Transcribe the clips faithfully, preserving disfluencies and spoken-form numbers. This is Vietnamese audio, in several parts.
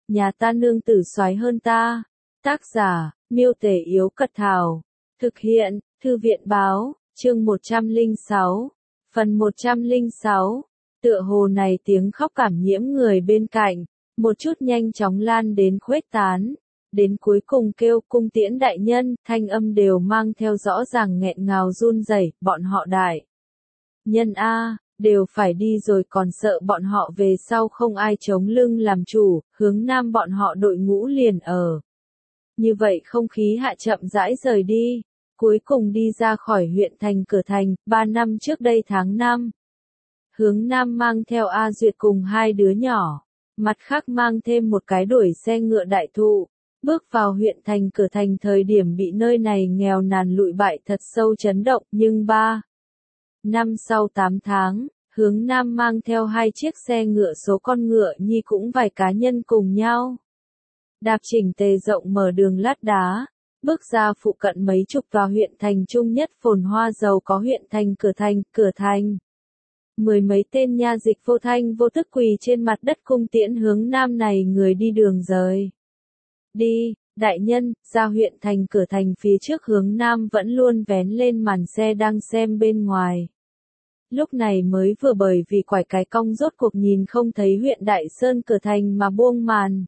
nhà ta nương tử soái hơn ta. Tác giả, Miêu Tể Yếu Cật Thảo. Thực hiện, Thư viện Báo, chương một trăm lẻ sáu. Phần một trăm lẻ sáu. Tựa hồ này tiếng khóc cảm nhiễm người bên cạnh, một chút nhanh chóng lan đến khuếch tán. Đến cuối cùng kêu cung tiễn đại nhân, thanh âm đều mang theo rõ ràng nghẹn ngào run rẩy, bọn họ đại. Nhân A, đều phải đi rồi còn sợ bọn họ về sau không ai chống lưng làm chủ, hướng nam bọn họ đội ngũ liền ở. Như vậy không khí hạ chậm rãi rời đi, cuối cùng đi ra khỏi huyện thành cửa thành, ba năm trước đây tháng năm. Hướng nam mang theo A Duyệt cùng hai đứa nhỏ, mặt khác mang thêm một cái đuổi xe ngựa đại thụ. Bước vào huyện thành cửa thành thời điểm bị nơi này nghèo nàn lụi bại thật sâu chấn động, nhưng ba năm sau tám tháng, hướng nam mang theo hai chiếc xe ngựa số con ngựa nhi cũng vài cá nhân cùng nhau. Đạp chỉnh tề rộng mở đường lát đá, bước ra phụ cận mấy chục tòa huyện thành trung nhất phồn hoa giàu có huyện thành cửa thành, cửa thành. Mười mấy tên nha dịch vô thanh vô tức quỳ trên mặt đất cung tiễn hướng nam này người đi đường rời. Đi, đại nhân, ra huyện thành cửa thành phía trước hướng nam vẫn luôn vén lên màn xe đang xem bên ngoài. Lúc này mới vừa bởi vì quải cái cong rốt cuộc nhìn không thấy huyện Đại Sơn cửa thành mà buông màn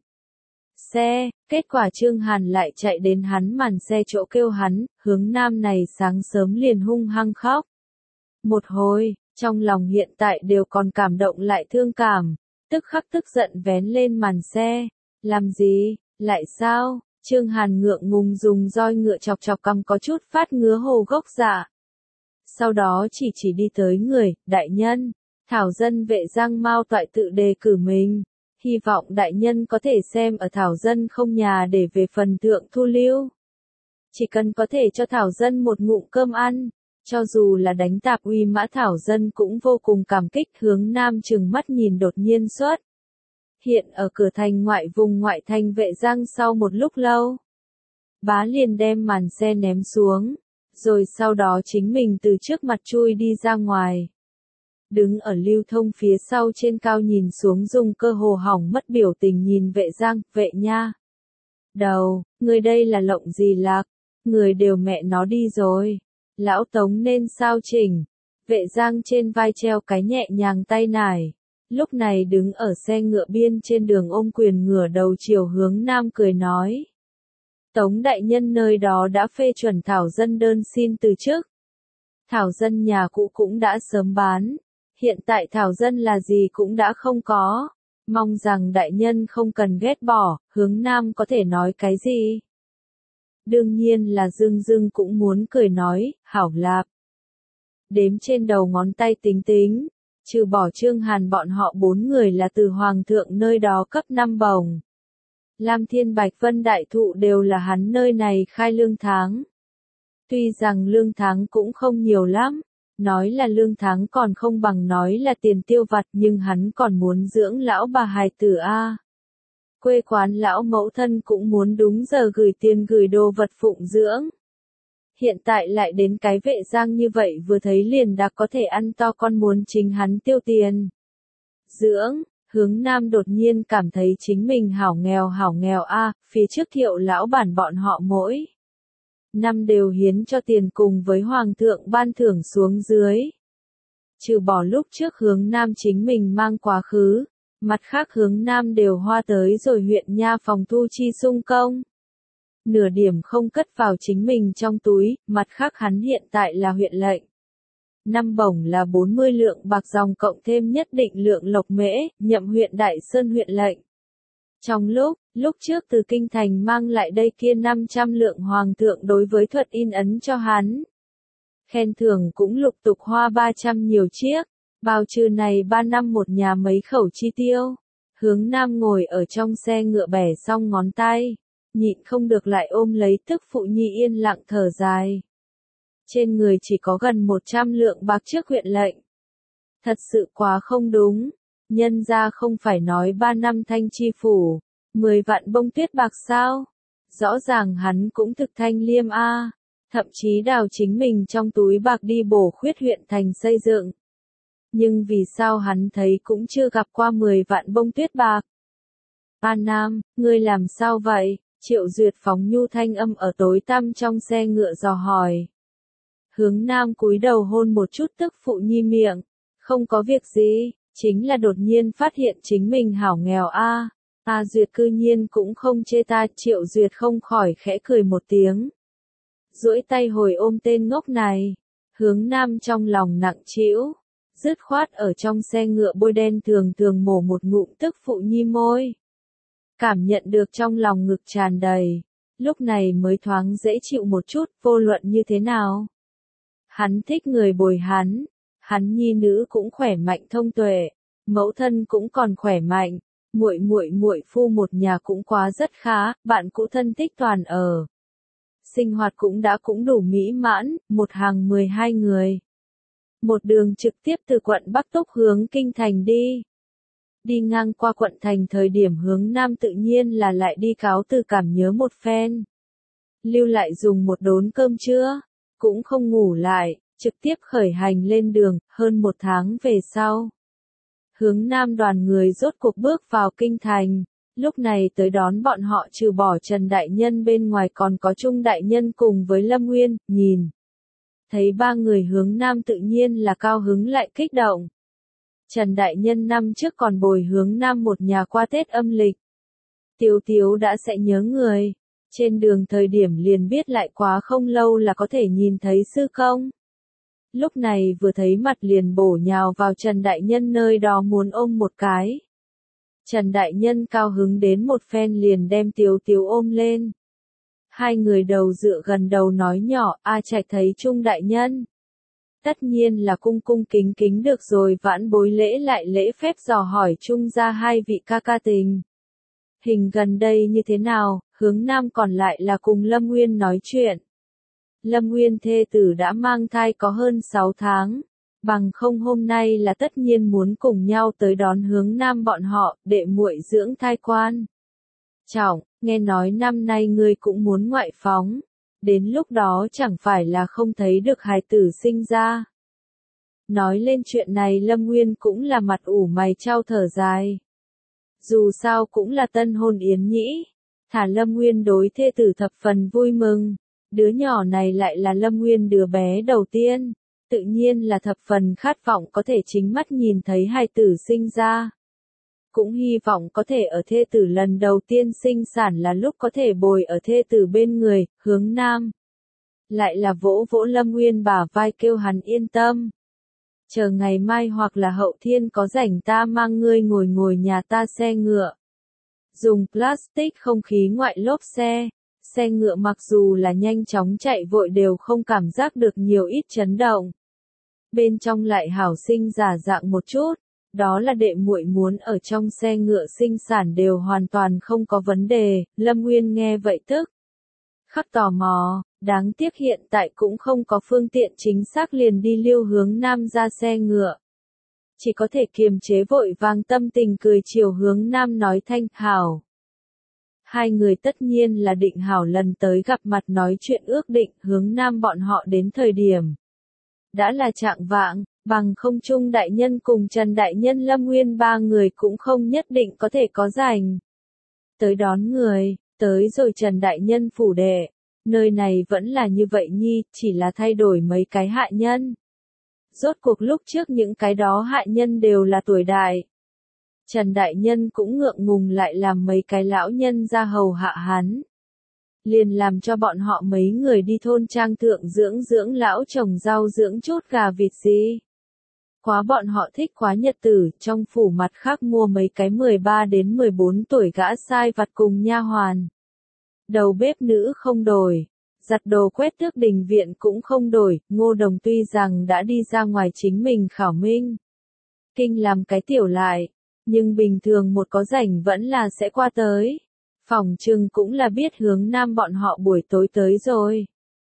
xe, kết quả Trương Hàn lại chạy đến hắn màn xe chỗ kêu hắn, hướng nam này sáng sớm liền hung hăng khóc. Một hồi, trong lòng hiện tại đều còn cảm động lại thương cảm, tức khắc tức giận vén lên màn xe, làm gì? Lại sao? Trương Hàn ngượng ngùng dùng roi ngựa chọc chọc cằm có chút phát ngứa hồ gốc dạ. Sau đó chỉ chỉ đi tới người, đại nhân, Thảo dân vệ Giang Mao toại tự đề cử mình. Hy vọng đại nhân có thể xem ở Thảo dân không nhà để về phần thượng thu lưu. Chỉ cần có thể cho Thảo dân một ngụm cơm ăn, cho dù là đánh tạp uy mã Thảo dân cũng vô cùng cảm kích. Hướng nam trừng mắt nhìn đột nhiên xuất hiện ở cửa thành ngoại vùng ngoại thành vệ Giang sau một lúc lâu. Bá liền đem màn xe ném xuống, rồi sau đó chính mình từ trước mặt chui đi ra ngoài. Đứng ở lưu thông phía sau trên cao nhìn xuống dùng cơ hồ hỏng mất biểu tình nhìn vệ Giang, vệ nha. Đầu, người đây là lộng gì lạc, người đều mẹ nó đi rồi. Lão Tống nên sao chỉnh, vệ Giang trên vai treo cái nhẹ nhàng tay nải. Lúc này đứng ở xe ngựa biên trên đường ôm quyền ngửa đầu chiều hướng nam cười nói. Tống đại nhân nơi đó đã phê chuẩn Thảo dân đơn xin từ chức. Thảo dân nhà cũ cũng đã sớm bán. Hiện tại Thảo dân là gì cũng đã không có. Mong rằng đại nhân không cần ghét bỏ, hướng nam có thể nói cái gì. Đương nhiên là Dương Dương cũng muốn cười nói, hảo lạp. Đếm trên đầu ngón tay tính tính. Trừ bỏ Trương Hàn bọn họ bốn người là từ Hoàng thượng nơi đó cấp năm bổng. Lam Thiên Bạch Vân Đại Thụ đều là hắn nơi này khai lương tháng. Tuy rằng lương tháng cũng không nhiều lắm, nói là lương tháng còn không bằng nói là tiền tiêu vặt nhưng hắn còn muốn dưỡng lão bà hài tử A. Quê quán lão mẫu thân cũng muốn đúng giờ gửi tiền gửi đồ vật phụng dưỡng. Hiện tại lại đến cái vệ Giang như vậy vừa thấy liền đã có thể ăn to con muốn chính hắn tiêu tiền. Dưỡng, hướng nam đột nhiên cảm thấy chính mình hảo nghèo hảo nghèo a, phía trước Thiệu lão bản bọn họ mỗi năm đều hiến cho tiền cùng với hoàng thượng ban thưởng xuống dưới. Trừ bỏ lúc trước hướng nam chính mình mang quá khứ, mặt khác hướng nam đều hoa tới rồi huyện nha phòng thu chi sung công. Nửa điểm không cất vào chính mình trong túi, mặt khác hắn hiện tại là huyện lệnh. Năm bổng là bốn mươi lượng bạc dòng cộng thêm nhất định lượng lộc mễ, nhậm huyện Đại Sơn huyện lệnh. Trong lúc, lúc trước từ kinh thành mang lại đây kia năm trăm lượng hoàng thượng đối với thuật in ấn cho hắn. Khen thưởng cũng lục tục hoa ba trăm nhiều chiếc, bao trừ này ba năm một nhà mấy khẩu chi tiêu. Hướng nam ngồi ở trong xe ngựa bẻ xong ngón tay. Nhịn không được lại ôm lấy tức phụ nhi yên lặng thở dài. Trên người chỉ có gần một trăm lượng bạc trước huyện lệnh. Thật sự quá không đúng, nhân ra không phải nói ba năm thanh chi phủ, mười vạn bông tuyết bạc sao? Rõ ràng hắn cũng thực thanh liêm a, thậm chí đào chính mình trong túi bạc đi bổ khuyết huyện thành xây dựng. Nhưng vì sao hắn thấy cũng chưa gặp qua mười vạn bông tuyết bạc? A Nam, ngươi làm sao vậy? Triệu Duyệt phóng nhu thanh âm ở tối tăm trong xe ngựa dò hỏi. Hướng Nam cúi đầu hôn một chút tức phụ nhi miệng. Không có việc gì, chính là đột nhiên phát hiện chính mình hảo nghèo a. A Duyệt cư nhiên cũng không chê ta. Triệu Duyệt không khỏi khẽ cười một tiếng. Duỗi tay hồi ôm tên ngốc này. Hướng Nam trong lòng nặng trĩu, dứt khoát ở trong xe ngựa bôi đen thường thường mổ một ngụm tức phụ nhi môi. Cảm nhận được trong lòng ngực tràn đầy, lúc này mới thoáng dễ chịu một chút, vô luận như thế nào. Hắn thích người bồi hắn, hắn nhi nữ cũng khỏe mạnh thông tuệ, mẫu thân cũng còn khỏe mạnh, muội muội muội phu một nhà cũng quá rất khá, bạn cũ thân thích toàn ở. Sinh hoạt cũng đã cũng đủ mỹ mãn, một hàng mười hai người. Một đường trực tiếp từ quận Bắc Túc hướng Kinh Thành đi. Đi ngang qua quận Thành thời điểm hướng Nam tự nhiên là lại đi cáo từ cảm nhớ một phen. Lưu lại dùng một đốn cơm trưa, cũng không ngủ lại, trực tiếp khởi hành lên đường, hơn một tháng về sau. Hướng Nam đoàn người rốt cuộc bước vào Kinh Thành. Lúc này tới đón bọn họ trừ bỏ Trần Đại Nhân bên ngoài còn có Trung Đại Nhân cùng với Lâm Nguyên, nhìn. Thấy ba người hướng Nam tự nhiên là cao hứng lại kích động. Trần Đại Nhân năm trước còn bồi hướng Nam một nhà qua Tết âm lịch. Tiếu Tiếu đã sẽ nhớ người. Trên đường thời điểm liền biết lại quá không lâu là có thể nhìn thấy sư công. Lúc này vừa thấy mặt liền bổ nhào vào Trần Đại Nhân nơi đó muốn ôm một cái. Trần Đại Nhân cao hứng đến một phen liền đem Tiếu Tiếu ôm lên. Hai người đầu dựa gần đầu nói nhỏ, A Trạch thấy Trung Đại Nhân. Tất nhiên là cung cung kính kính được rồi, vãn bối lễ lại lễ phép dò hỏi Trung ra hai vị ca ca tình. Hình gần đây như thế nào, hướng Nam còn lại là cùng Lâm Nguyên nói chuyện. Lâm Nguyên thê tử đã mang thai có hơn sáu tháng. Bằng không hôm nay là tất nhiên muốn cùng nhau tới đón hướng Nam bọn họ, đệ muội dưỡng thai quan. Trọng, nghe nói năm nay ngươi cũng muốn ngoại phóng. Đến lúc đó chẳng phải là không thấy được hài tử sinh ra. Nói lên chuyện này Lâm Nguyên cũng là mặt ủ mày chau thở dài. Dù sao cũng là tân hôn yến nhĩ. Thả Lâm Nguyên đối thê tử thập phần vui mừng. Đứa nhỏ này lại là Lâm Nguyên đứa bé đầu tiên. Tự nhiên là thập phần khát vọng có thể chính mắt nhìn thấy hài tử sinh ra. Cũng hy vọng có thể ở thê tử lần đầu tiên sinh sản là lúc có thể bồi ở thê tử bên người, hướng Nam. Lại là vỗ vỗ Lâm Nguyên bả vai kêu hắn yên tâm. Chờ ngày mai hoặc là hậu thiên có rảnh ta mang ngươi ngồi ngồi nhà ta xe ngựa. Dùng plastic không khí ngoại lốp xe. Xe ngựa mặc dù là nhanh chóng chạy vội đều không cảm giác được nhiều ít chấn động. Bên trong lại hảo sinh giả dạng một chút. Đó là đệ muội muốn ở trong xe ngựa sinh sản đều hoàn toàn không có vấn đề, Lâm Nguyên nghe vậy tức. Khắc tò mò, đáng tiếc hiện tại cũng không có phương tiện chính xác liền đi lưu hướng Nam ra xe ngựa. Chỉ có thể kiềm chế vội vàng tâm tình cười chiều hướng Nam nói thanh hảo. Hai người tất nhiên là định hảo lần tới gặp mặt nói chuyện ước định hướng Nam bọn họ đến thời điểm. Đã là trạng vạng. Bằng không Trung Đại Nhân cùng Trần Đại Nhân Lâm Nguyên ba người cũng không nhất định có thể có rảnh. Tới đón người, tới rồi Trần Đại Nhân phủ đệ. Nơi này vẫn là như vậy nhi, chỉ là thay đổi mấy cái hạ nhân. Rốt cuộc lúc trước những cái đó hạ nhân đều là tuổi đại. Trần Đại Nhân cũng ngượng ngùng lại làm mấy cái lão nhân ra hầu hạ hắn. Liền làm cho bọn họ mấy người đi thôn trang thượng dưỡng dưỡng lão trồng rau dưỡng chút gà vịt gì. Quá bọn họ thích quá nhật tử, trong phủ mặt khác mua mấy cái mười ba đến mười bốn tuổi gã sai vặt cùng nha hoàn. Đầu bếp nữ không đổi, giặt đồ quét tước đình viện cũng không đổi, Ngô Đồng tuy rằng đã đi ra ngoài chính mình khảo minh. Kinh làm cái tiểu lại, nhưng bình thường một có rảnh vẫn là sẽ qua tới. Phòng trừng cũng là biết hướng Nam bọn họ buổi tối tới rồi.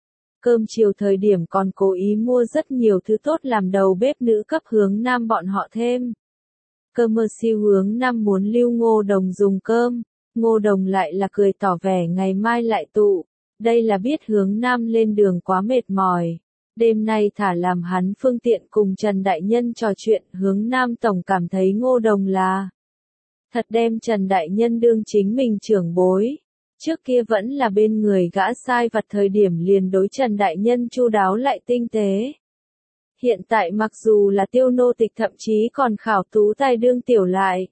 Cơm chiều thời điểm còn cố ý mua rất nhiều thứ tốt làm đầu bếp nữ cấp hướng Nam bọn họ thêm. Cơm mơ siêu hướng Nam muốn lưu Ngô Đồng dùng cơm, Ngô Đồng lại là cười tỏ vẻ ngày mai lại tụ. Đây là biết hướng Nam lên đường quá mệt mỏi. Đêm nay thả làm hắn phương tiện cùng Trần Đại Nhân trò chuyện, hướng Nam tổng cảm thấy Ngô Đồng là Thật đem Trần Đại Nhân đương chính mình trưởng bối. Trước kia vẫn là bên người gã sai vặt thời điểm liền đối Trần Đại Nhân chu đáo lại tinh tế. Hiện tại mặc dù là tiêu nô tịch thậm chí còn khảo tú tài đương tiểu lại.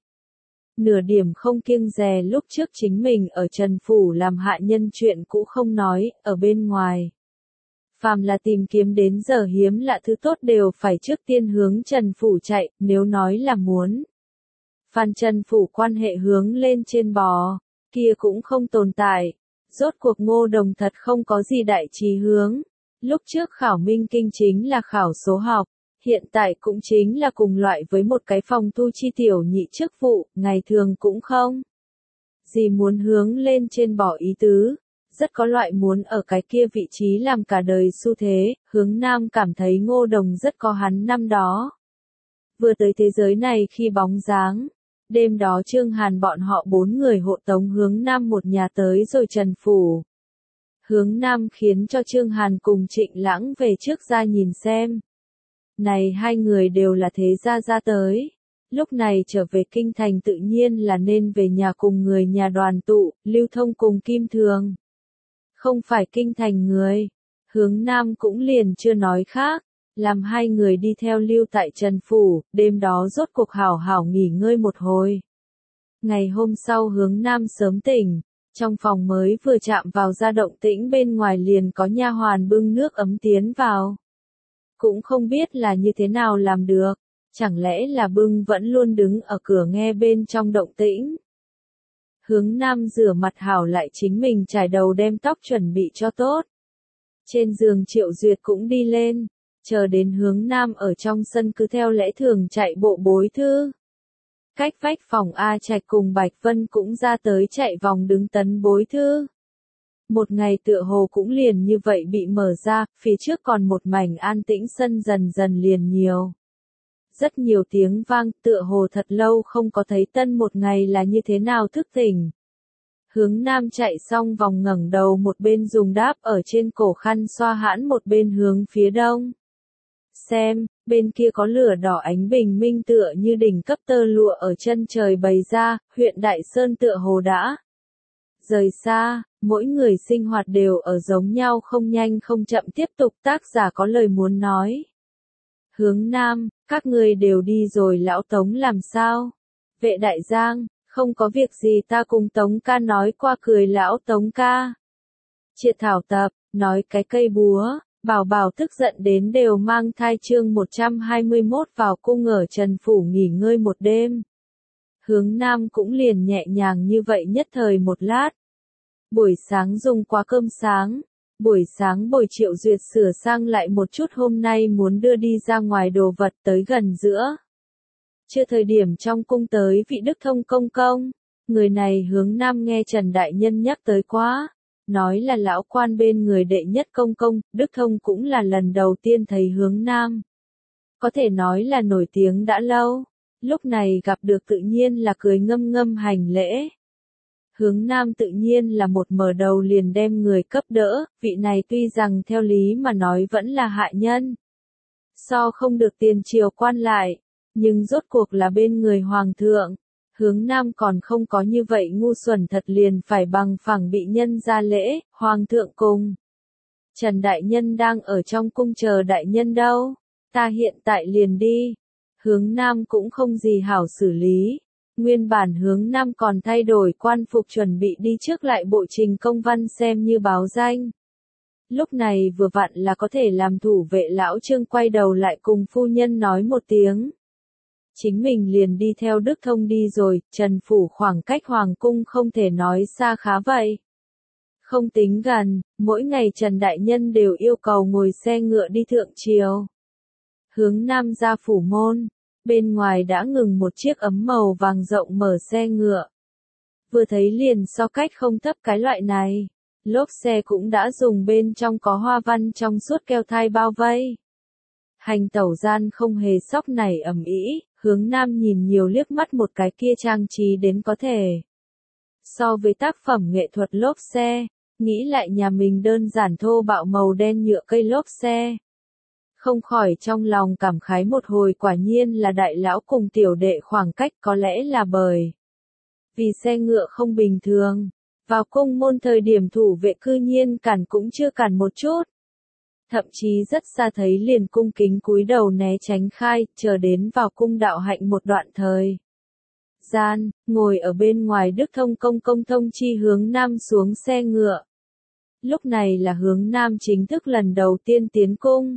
Nửa điểm không kiêng dè lúc trước chính mình ở Trần Phủ làm hạ nhân chuyện cũ không nói, ở bên ngoài. Phàm là tìm kiếm đến giờ hiếm lạ thứ tốt đều phải trước tiên hướng Trần Phủ chạy, nếu nói là muốn. Phan Trần Phủ quan hệ hướng lên trên bò, kia cũng không tồn tại. Rốt cuộc Ngô Đồng thật không có gì đại chí hướng. Lúc trước khảo minh kinh chính là khảo số học, hiện tại cũng chính là cùng loại với một cái phòng thu chi tiểu nhị chức vụ, ngày thường cũng không. Gì muốn hướng lên trên bỏ ý tứ, rất có loại muốn ở cái kia vị trí làm cả đời xu thế, hướng Nam cảm thấy Ngô Đồng rất có hắn năm đó. Vừa tới thế giới này khi bóng dáng, đêm đó Trương Hàn bọn họ bốn người hộ tống hướng Nam một nhà tới rồi Trần Phủ. Hướng Nam khiến cho Trương Hàn cùng Trịnh Lãng về trước ra nhìn xem. Này hai người đều là thế gia ra tới. Lúc này trở về kinh thành tự nhiên là nên về nhà cùng người nhà đoàn tụ, lưu thông cùng Kim Thường. Không phải kinh thành người. Hướng Nam cũng liền chưa nói khác. Làm hai người đi theo lưu tại Trần Phủ, đêm đó rốt cuộc hảo hảo nghỉ ngơi một hồi. Ngày hôm sau Hướng Nam sớm tỉnh. Trong phòng mới vừa chạm vào ra động tĩnh bên ngoài liền có nha hoàn bưng nước ấm tiến vào. Cũng không biết là như thế nào làm được, chẳng lẽ là bưng vẫn luôn đứng ở cửa nghe bên trong động tĩnh. Hướng Nam rửa mặt hảo lại chính mình trải đầu đem tóc chuẩn bị cho tốt. Trên giường Triệu Duyệt cũng đi lên, chờ đến Hướng Nam ở trong sân cứ theo lẽ thường chạy bộ bối thư. Cách vách phòng A Trạch cùng Bạch Vân cũng ra tới chạy vòng đứng tấn bối thư. Một ngày tựa hồ cũng liền như vậy bị mở ra, phía trước còn một mảnh an tĩnh sân dần dần liền nhiều. Rất nhiều tiếng vang, tựa hồ thật lâu không có thấy tân một ngày là như thế nào thức tỉnh. Hướng Nam chạy xong vòng ngẩng đầu một bên dùng đáp ở trên cổ khăn xoa hãn một bên hướng phía đông. Xem, bên kia có lửa đỏ ánh bình minh tựa như đỉnh cấp tơ lụa ở chân trời bày ra, huyện Đại Sơn tựa hồ đã rời xa, mỗi người sinh hoạt đều ở giống nhau không nhanh không chậm tiếp tục. Tác giả có lời muốn nói. Hướng Nam, các người đều đi rồi lão Tống làm sao? Vệ Đại Giang, không có việc gì ta cùng Tống ca nói qua cười lão Tống ca. Triệt thảo tập, nói cái cây búa. Bảo Bảo tức giận đến đều mang thai. Chương một trăm hai mươi mốt vào cung ở Trần Phủ nghỉ ngơi một đêm. Hướng Nam cũng liền nhẹ nhàng như vậy nhất thời một lát. Buổi sáng dùng qua cơm sáng. Buổi sáng bồi Triệu Duyệt sửa sang lại một chút hôm nay muốn đưa đi ra ngoài đồ vật tới gần giữa. Chưa thời điểm trong cung tới vị Đức Thông công công. Người này Hướng Nam nghe Trần Đại Nhân nhắc tới quá. Nói là lão quan bên người đệ nhất công công, Đức Thông cũng là lần đầu tiên thấy Hướng Nam. Có thể nói là nổi tiếng đã lâu, lúc này gặp được tự nhiên là cười ngâm ngâm hành lễ. Hướng Nam tự nhiên là một mở đầu liền đem người cấp đỡ, vị này tuy rằng theo lý mà nói vẫn là hạ nhân. So không được tiền triều quan lại, nhưng rốt cuộc là bên người hoàng thượng. Hướng Nam còn không có như vậy ngu xuẩn thật liền phải bằng phẳng bị nhân ra lễ, hoàng thượng cùng. Trần Đại Nhân đang ở trong cung chờ Đại Nhân đâu, ta hiện tại liền đi. Hướng Nam cũng không gì hảo xử lý. Nguyên bản Hướng Nam còn thay đổi quan phục chuẩn bị đi trước lại bộ trình công văn xem như báo danh. Lúc này vừa vặn là có thể làm thủ vệ lão Trương quay đầu lại cùng phu nhân nói một tiếng. Chính mình liền đi theo Đức Thông đi rồi, Trần Phủ khoảng cách Hoàng Cung không thể nói xa khá vậy. Không tính gần, mỗi ngày Trần Đại Nhân đều yêu cầu ngồi xe ngựa đi thượng triều. Hướng Nam ra phủ môn, bên ngoài đã ngừng một chiếc ấm màu vàng rộng mở xe ngựa. Vừa thấy liền so cách không thấp cái loại này, lốp xe cũng đã dùng bên trong có hoa văn trong suốt keo thai bao vây. Hành tẩu gian không hề sóc nảy ầm ĩ. Hướng Nam nhìn nhiều liếc mắt một cái kia trang trí đến có thể. So với tác phẩm nghệ thuật lốp xe, nghĩ lại nhà mình đơn giản thô bạo màu đen nhựa cây lốp xe. Không khỏi trong lòng cảm khái một hồi quả nhiên là đại lão cùng tiểu đệ khoảng cách có lẽ là bởi. Vì xe ngựa không bình thường, vào cung môn thời điểm thủ vệ cư nhiên cản cũng chưa cản một chút. Thậm chí rất xa thấy liền cung kính cúi đầu né tránh khai, chờ đến vào cung đạo hạnh một đoạn thời gian, ngồi ở bên ngoài Đức Thông công công thông chi hướng nam xuống xe ngựa. Lúc này là hướng nam chính thức lần đầu tiên tiến cung.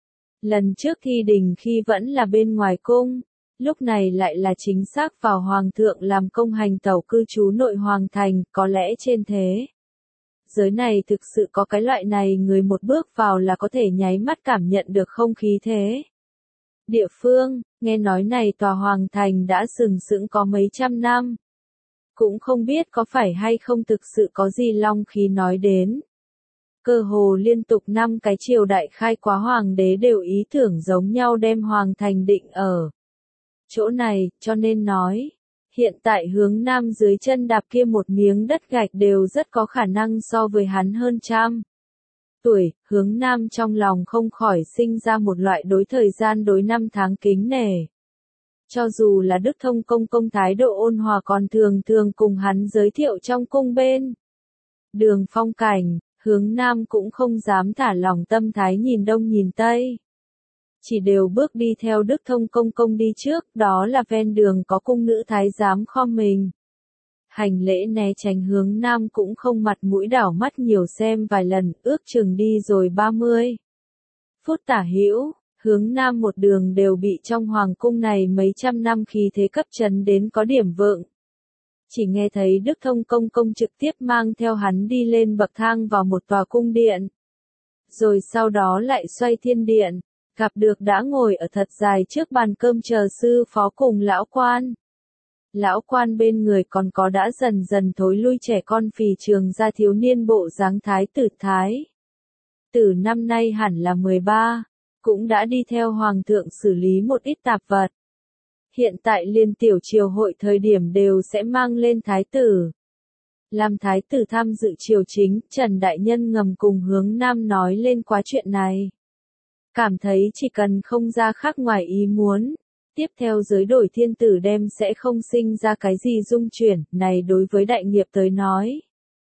Lần trước thi đình khi vẫn là bên ngoài cung, lúc này lại là chính xác vào hoàng thượng làm công hành tẩu cư trú nội hoàng thành, có lẽ trên thế giới này thực sự có cái loại này người một bước vào là có thể nháy mắt cảm nhận được không khí thế. Địa phương, nghe nói này tòa hoàng thành đã sừng sững có mấy trăm năm. Cũng không biết có phải hay không thực sự có gì long khí nói đến. Cơ hồ liên tục năm cái triều đại khai quá hoàng đế đều ý tưởng giống nhau đem hoàng thành định ở chỗ này, cho nên nói, hiện tại hướng nam dưới chân đạp kia một miếng đất gạch đều rất có khả năng so với hắn hơn trăm tuổi, hướng nam trong lòng không khỏi sinh ra một loại đối thời gian đối năm tháng kính nể. Cho dù là Đức Thông công công thái độ ôn hòa còn thường thường cùng hắn giới thiệu trong cung bên đường phong cảnh, hướng nam cũng không dám thả lòng tâm thái nhìn đông nhìn tây. Chỉ đều bước đi theo Đức Thông công công đi trước, đó là ven đường có cung nữ thái giám khom mình. Hành lễ né tránh hướng nam cũng không mặt mũi đảo mắt nhiều xem vài lần, ước chừng đi rồi ba mươi phút tả hữu, hướng nam một đường đều bị trong hoàng cung này mấy trăm năm khí thế cấp trấn đến có điểm vượng. Chỉ nghe thấy Đức Thông công công trực tiếp mang theo hắn đi lên bậc thang vào một tòa cung điện. Rồi sau đó lại xoay thiên điện, gặp được đã ngồi ở thật dài trước bàn cơm chờ sư phó cùng lão quan. Lão quan bên người còn có đã dần dần thối lui trẻ con phì trường ra thiếu niên bộ dáng thái tử thái. Từ năm nay hẳn là mười ba, cũng đã đi theo hoàng thượng xử lý một ít tạp vật. Hiện tại liên tiểu triều hội thời điểm đều sẽ mang lên thái tử. Làm thái tử tham dự triều chính, Trần Đại Nhân ngầm cùng hướng nam nói lên quá chuyện này. Cảm thấy chỉ cần không ra khác ngoài ý muốn, tiếp theo giới đổi thiên tử đem sẽ không sinh ra cái gì dung chuyển, này đối với đại nghiệp tới nói.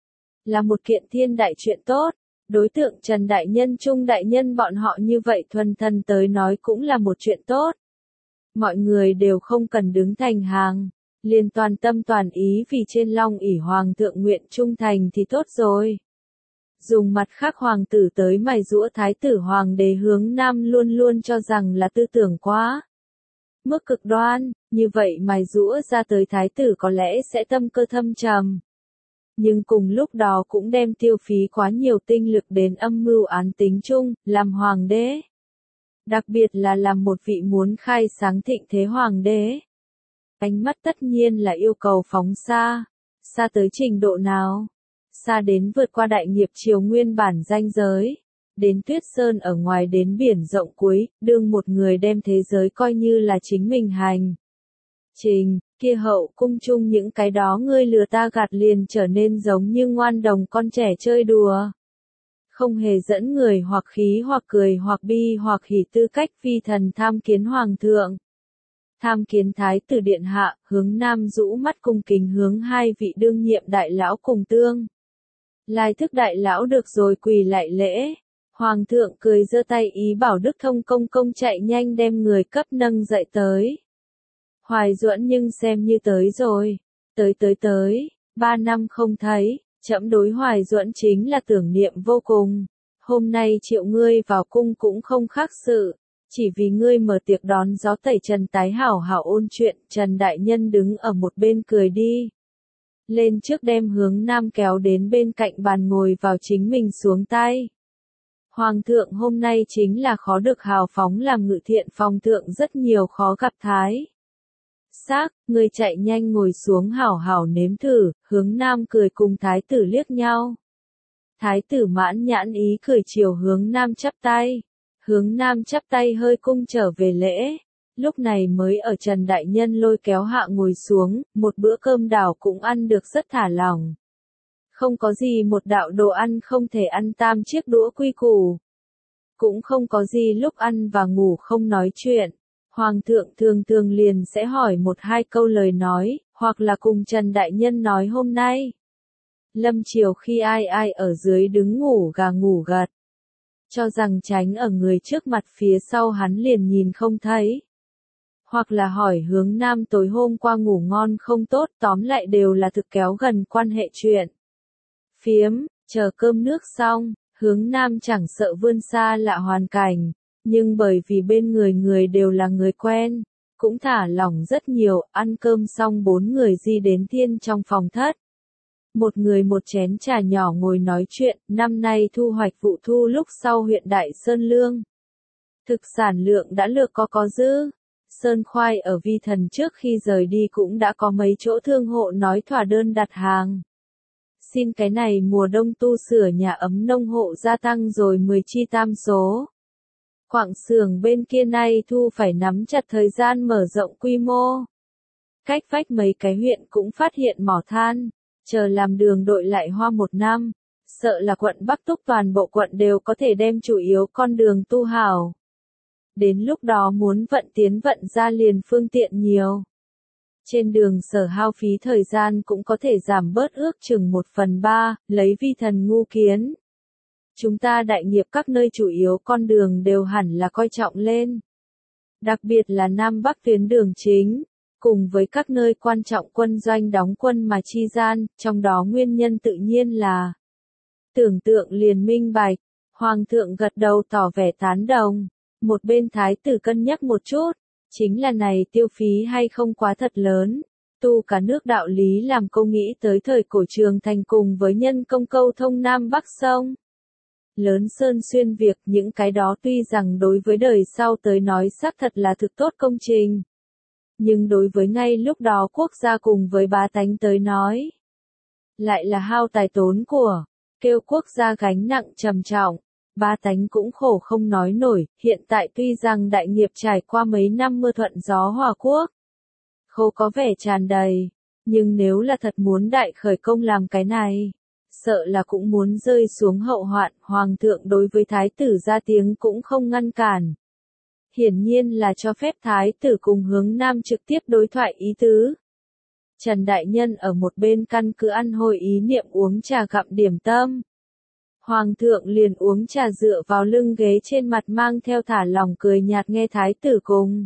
Là một kiện thiên đại chuyện tốt, đối tượng Trần Đại Nhân Trung Đại Nhân bọn họ như vậy thuần thân tới nói cũng là một chuyện tốt. Mọi người đều không cần đứng thành hàng, liền toàn tâm toàn ý vì trên long ỷ hoàng thượng nguyện trung thành thì tốt rồi. Dùng mặt khác hoàng tử tới mài giũa thái tử hoàng đế hướng nam luôn luôn cho rằng là tư tưởng quá mức cực đoan, như vậy mài giũa ra tới thái tử có lẽ sẽ tâm cơ thâm trầm. Nhưng cùng lúc đó cũng đem tiêu phí quá nhiều tinh lực đến âm mưu án tính chung, làm hoàng đế. Đặc biệt là làm một vị muốn khai sáng thịnh thế hoàng đế. Ánh mắt tất nhiên là yêu cầu phóng xa. Xa tới trình độ nào? Xa đến vượt qua đại nghiệp triều nguyên bản ranh giới. Đến tuyết sơn ở ngoài đến biển rộng cuối, đương một người đem thế giới coi như là chính mình hành. Trình, kia hậu cung chung những cái đó ngươi lừa ta gạt liền trở nên giống như ngoan đồng con trẻ chơi đùa. Không hề dẫn người hoặc khí hoặc cười hoặc bi hoặc hỉ tư cách phi thần tham kiến hoàng thượng. Tham kiến thái tử điện hạ, hướng nam rũ mắt cung kính hướng hai vị đương nhiệm đại lão cùng tương. Lai thức đại lão được rồi quỳ lại lễ. Hoàng thượng cười giơ tay ý bảo Đức Thông công công chạy nhanh đem người cấp nâng dậy tới. Hoài Duẫn nhưng xem như tới rồi. Tới tới tới, ba năm không thấy. Trẫm đối Hoài Duẫn chính là tưởng niệm vô cùng. Hôm nay triệu ngươi vào cung cũng không khác sự. Chỉ vì ngươi mở tiệc đón gió tẩy trần tái hảo hảo ôn chuyện, Trần Đại Nhân đứng ở một bên cười đi. Lên trước đem hướng nam kéo đến bên cạnh bàn ngồi vào chính mình xuống tay. Hoàng thượng hôm nay chính là khó được hào phóng làm ngự thiện phòng thượng rất nhiều khó gặp thái. Xác, người chạy nhanh ngồi xuống hảo hảo nếm thử, hướng nam cười cùng thái tử liếc nhau. Thái tử mãn nhãn ý cười chiều hướng nam chắp tay. Hướng nam chắp tay hơi cung trở về lễ. Lúc này mới ở Trần Đại Nhân lôi kéo hạ ngồi xuống, một bữa cơm đảo cũng ăn được rất thả lòng. Không có gì một đạo đồ ăn không thể ăn tam chiếc đũa quy củ. Cũng không có gì lúc ăn và ngủ không nói chuyện. Hoàng thượng thường thường liền sẽ hỏi một hai câu lời nói, Hoặc là cùng Trần Đại Nhân nói hôm nay. Lâm chiều khi ai ai ở dưới đứng ngủ gà ngủ gật. Cho rằng tránh ở người trước mặt phía sau hắn liền nhìn không thấy. Hoặc là hỏi hướng nam tối hôm qua ngủ ngon không tốt, tóm lại đều là thực kéo gần quan hệ chuyện. Phiếm, chờ cơm nước xong, hướng nam chẳng sợ vươn xa lạ hoàn cảnh, nhưng bởi vì bên người người đều là người quen, cũng thả lỏng rất nhiều, ăn cơm xong bốn người di đến thiên trong phòng thất. Một người một chén trà nhỏ ngồi nói chuyện, năm nay thu hoạch vụ thu lúc sau huyện Đại Sơn Lương. Thực sản lượng đã lược có có dư. Sơn khoai ở Vi Thần trước khi rời đi cũng đã có mấy chỗ thương hộ nói thỏa đơn đặt hàng. Xin cái này mùa đông tu sửa nhà ấm nông hộ gia tăng rồi mười chi tam số. Quảng xưởng bên kia nay thu phải nắm chặt thời gian mở rộng quy mô. Cách vách mấy cái huyện cũng phát hiện mỏ than, chờ làm đường đội lại hoa một năm, sợ là quận Bắc Túc toàn bộ quận đều có thể đem chủ yếu con đường tu hảo. Đến lúc đó muốn vận tiến vận ra liền phương tiện nhiều. Trên đường sở hao phí thời gian cũng có thể giảm bớt ước chừng một phần ba, lấy Vi Thần ngu kiến. Chúng ta đại nghiệp các nơi chủ yếu con đường đều hẳn là coi trọng lên. Đặc biệt là Nam Bắc tuyến đường chính, cùng với các nơi quan trọng quân doanh đóng quân mà chi gian, trong đó nguyên nhân tự nhiên là tưởng tượng liền minh bạch. Hoàng thượng gật đầu tỏ vẻ tán đồng. Một bên thái tử cân nhắc một chút, chính là này tiêu phí hay không quá thật lớn, tu cả nước đạo lý làm câu nghĩ tới thời cổ Trường Thành cùng với nhân công câu thông Nam Bắc sông. Lớn Sơn xuyên việc những cái đó tuy rằng đối với đời sau tới nói xác thật là thực tốt công trình. Nhưng đối với ngay lúc đó quốc gia cùng với bá tánh tới nói, lại là hao tài tốn của, kêu quốc gia gánh nặng trầm trọng. Ba tánh cũng khổ không nói nổi, hiện tại tuy rằng đại nghiệp trải qua mấy năm mưa thuận gió hòa quốc, khô có vẻ tràn đầy, nhưng nếu là thật muốn đại khởi công làm cái này, sợ là cũng muốn rơi xuống hậu hoạn, hoàng thượng đối với thái tử ra tiếng cũng không ngăn cản. Hiển nhiên là cho phép thái tử cùng hướng nam trực tiếp đối thoại ý tứ. Trần Đại Nhân ở một bên căn cứ ăn hồi ý niệm uống trà gặm điểm tâm. Hoàng thượng liền uống trà dựa vào lưng ghế trên mặt mang theo thả lòng cười nhạt nghe thái tử cùng.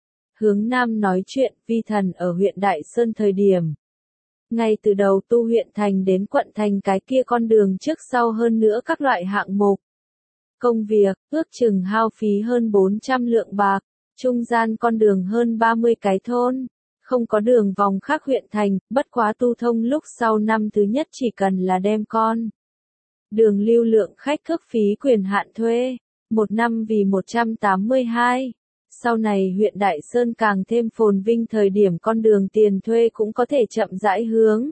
Hướng nam nói chuyện, Vi Thần ở huyện Đại Sơn thời điểm. Ngay từ đầu tu huyện thành đến quận thành cái kia con đường trước sau hơn nữa các loại hạng mục. Công việc, ước chừng hao phí hơn bốn trăm lượng bạc, trung gian con đường hơn ba mươi cái thôn. Không có đường vòng khác huyện thành, bất quá tu thông lúc sau năm thứ nhất chỉ cần là đem con. Đường lưu lượng khách cước phí quyền hạn thuê, một năm vì một trăm tám mươi hai. Sau này huyện Đại Sơn càng thêm phồn vinh thời điểm con đường tiền thuê cũng có thể chậm rãi hướng.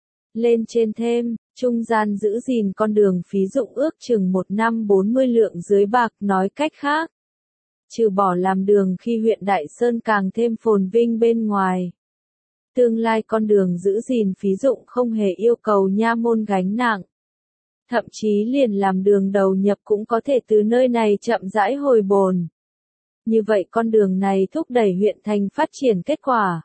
Lên trên thêm, trung gian giữ gìn con đường phí dụng ước chừng một năm bốn mươi lượng dưới bạc nói cách khác. Trừ bỏ làm đường khi huyện Đại Sơn càng thêm phồn vinh bên ngoài. Tương lai con đường giữ gìn phí dụng không hề yêu cầu nha môn gánh nặng. Thậm chí liền làm đường đầu nhập cũng có thể từ nơi này chậm rãi hồi bồn. Như vậy con đường này thúc đẩy huyện thành phát triển kết quả.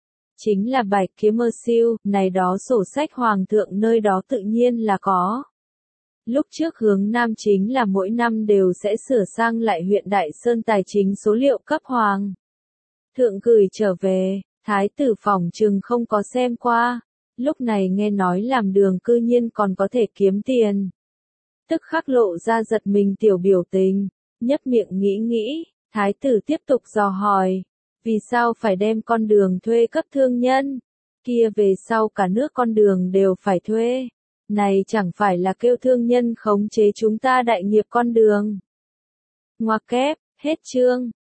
Chính là bạch kiếm mơ siêu, này đó sổ sách hoàng thượng nơi đó tự nhiên là có. Lúc trước hướng nam chính là mỗi năm đều sẽ sửa sang lại huyện Đại Sơn tài chính số liệu cấp hoàng. Thượng gửi trở về, thái tử phòng trừng không có xem qua. Lúc này nghe nói làm đường cư nhiên còn có thể kiếm tiền. Tức khắc lộ ra giật mình tiểu biểu tình, nhấp miệng nghĩ nghĩ, thái tử tiếp tục dò hỏi. Vì sao phải đem con đường thuê cấp thương nhân? Kia về sau cả nước con đường đều phải thuê. Này chẳng phải là kêu thương nhân khống chế chúng ta đại nghiệp con đường. Ngoặc kép, hết chương.